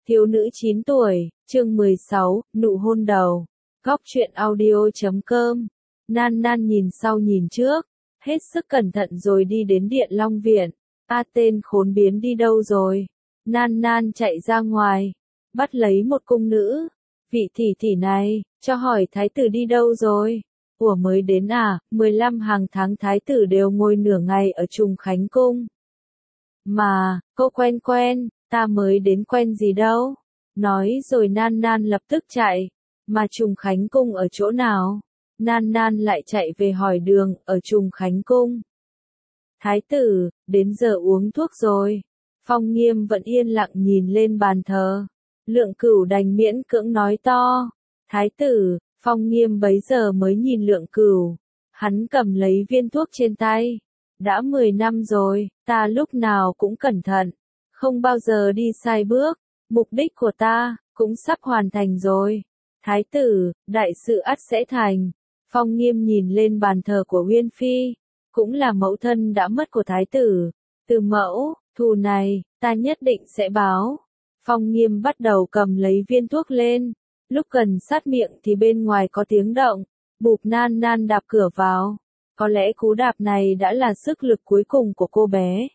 Thiếu nữ 9 tuổi, chương 16, nụ hôn đầu. Góc truyện audio.com. Nan Nan nhìn sau nhìn trước, hết sức cẩn thận rồi đi đến Điện Long Viện. Tên khốn biến đi đâu rồi? Nan Nan chạy ra ngoài, bắt lấy một cung nữ. Vị tỷ tỷ này, cho hỏi thái tử đi đâu rồi? Ủa mới đến à? 15 hàng tháng thái tử đều ngồi nửa ngày ở Trùng Khánh Cung. Mà, cô quen, ta mới đến quen gì đâu. Nói rồi Nan Nan lập tức chạy. Mà Trùng Khánh Cung ở chỗ nào? Nan Nan lại chạy về hỏi đường, ở Trùng Khánh Cung. Thái tử, đến giờ uống thuốc rồi. Phong Nghiêm vẫn yên lặng nhìn lên bàn thờ. Lượng Cửu đành miễn cưỡng nói to. Thái tử, Phong Nghiêm bấy giờ mới nhìn Lượng Cửu. Hắn cầm lấy viên thuốc trên tay. Đã 10 năm rồi, ta lúc nào cũng cẩn thận. Không bao giờ đi sai bước. Mục đích của ta, cũng sắp hoàn thành rồi. Thái tử, đại sự ắt sẽ thành. Phong Nghiêm nhìn lên bàn thờ của Uyên Phi. Cũng là mẫu thân đã mất của thái tử. Từ mẫu, thù này, ta nhất định sẽ báo. Phong Nghiêm bắt đầu cầm lấy viên thuốc lên. Lúc gần sát miệng thì bên ngoài có tiếng động. Bụp Nan Nan đạp cửa vào. Có lẽ cú đạp này đã là sức lực cuối cùng của cô bé.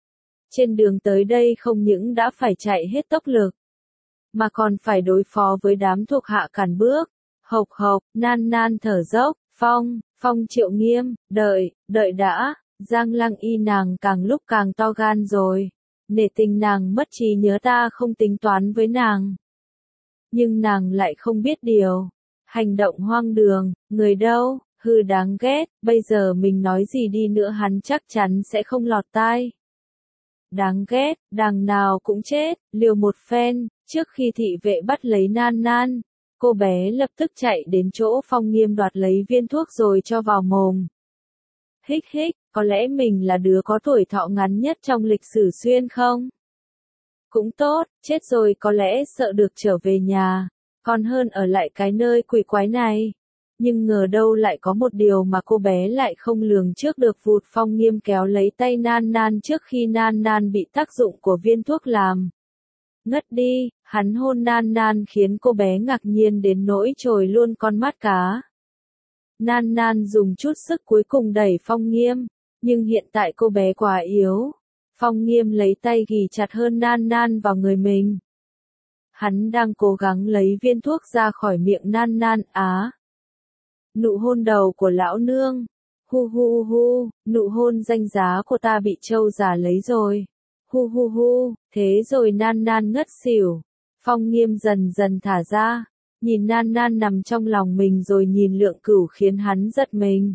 Trên đường tới đây không những đã phải chạy hết tốc lực, mà còn phải đối phó với đám thuộc hạ cản bước. Hộc hộc, Nan Nan thở dốc, Phong Triệu Nghiêm, đợi đã, Giang Lăng Y nàng càng lúc càng to gan rồi. Nể tình nàng mất trí nhớ ta không tính toán với nàng. Nhưng nàng lại không biết điều. Hành động hoang đường, người đâu, hư đáng ghét, bây giờ mình nói gì đi nữa hắn chắc chắn sẽ không lọt tai. Đáng ghét, đằng nào cũng chết, liều một phen, trước khi thị vệ bắt lấy Nan Nan, cô bé lập tức chạy đến chỗ Phong Nghiêm đoạt lấy viên thuốc rồi cho vào mồm. Hích, có lẽ mình là đứa có tuổi thọ ngắn nhất trong lịch sử xuyên không? Cũng tốt, chết rồi có lẽ sợ được trở về nhà, còn hơn ở lại cái nơi quỷ quái này. Nhưng ngờ đâu lại có một điều mà cô bé lại không lường trước được. Vụt Phong Nghiêm kéo lấy tay Nan Nan trước khi Nan Nan bị tác dụng của viên thuốc làm ngất đi. Hắn hôn Nan Nan khiến cô bé ngạc nhiên đến nỗi trồi luôn con mắt cá. Nan Nan dùng chút sức cuối cùng đẩy Phong Nghiêm, nhưng hiện tại cô bé quá yếu. Phong Nghiêm lấy tay ghì chặt hơn Nan Nan vào người mình. Hắn đang cố gắng lấy viên thuốc ra khỏi miệng Nan Nan. Nụ hôn đầu của lão nương. Hu, nụ hôn danh giá của ta bị trâu già lấy rồi. Hu, thế rồi Nan Nan ngất xỉu. Phong Nghiêm dần dần thả ra, nhìn Nan Nan nằm trong lòng mình rồi nhìn Lượng Cửu khiến hắn giật mình.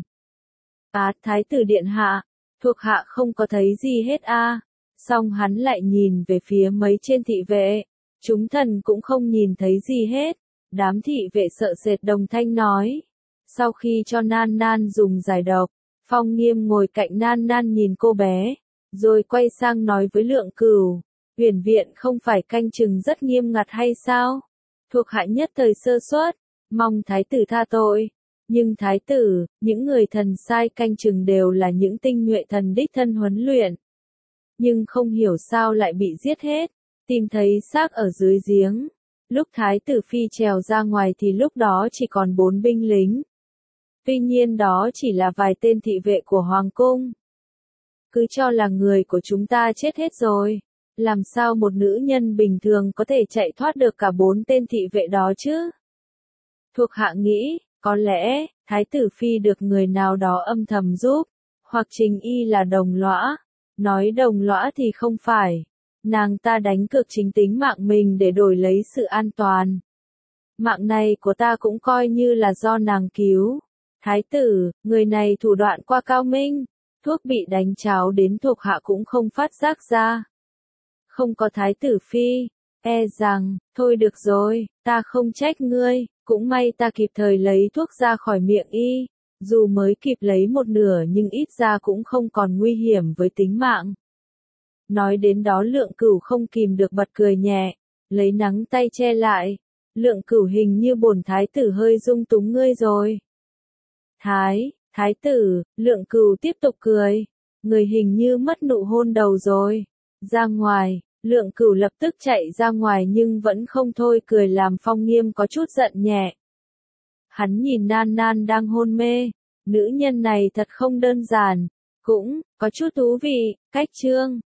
Thái tử điện hạ, thuộc hạ không có thấy gì hết Xong hắn lại nhìn về phía mấy trên thị vệ. Chúng thần cũng không nhìn thấy gì hết. Đám thị vệ sợ sệt đồng thanh nói. Sau khi cho Nan Nan dùng giải độc, Phong Nghiêm ngồi cạnh Nan Nan nhìn cô bé, rồi quay sang nói với Lượng Cửu, Uyển viện không phải canh chừng rất nghiêm ngặt hay sao? Thuộc hạ nhất thời sơ suất, mong thái tử tha tội. Nhưng thái tử, những người thần sai canh chừng đều là những tinh nhuệ thần đích thân huấn luyện. Nhưng không hiểu sao lại bị giết hết, tìm thấy xác ở dưới giếng. Lúc thái tử phi trèo ra ngoài thì lúc đó chỉ còn 4 binh lính. Tuy nhiên đó chỉ là vài tên thị vệ của Hoàng cung. Cứ cho là người của chúng ta chết hết rồi. Làm sao một nữ nhân bình thường có thể chạy thoát được cả 4 tên thị vệ đó chứ? Thuộc hạ nghĩ, có lẽ, thái tử phi được người nào đó âm thầm giúp, hoặc Trình Y là đồng lõa. Nói đồng lõa thì không phải. Nàng ta đánh cược chính tính mạng mình để đổi lấy sự an toàn. Mạng này của ta cũng coi như là do nàng cứu. Thái tử, người này thủ đoạn quá cao minh, thuốc bị đánh cháo đến thuộc hạ cũng không phát giác ra. Không có thái tử phi, rằng, thôi được rồi, ta không trách ngươi, cũng may ta kịp thời lấy thuốc ra khỏi miệng y, dù mới kịp lấy một nửa nhưng ít ra cũng không còn nguy hiểm với tính mạng. Nói đến đó Lượng Cửu không kìm được bật cười nhẹ, lấy nắng tay che lại. Lượng Cửu hình như bổn thái tử hơi dung túng ngươi rồi. Thái tử, Lượng Cửu tiếp tục cười. Người hình như mất nụ hôn đầu rồi. Ra ngoài, Lượng Cửu lập tức chạy ra ngoài nhưng vẫn không thôi cười làm Phong Nghiêm có chút giận nhẹ. Hắn nhìn Nan Nan đang hôn mê, nữ nhân này thật không đơn giản, cũng có chút thú vị, cách Trương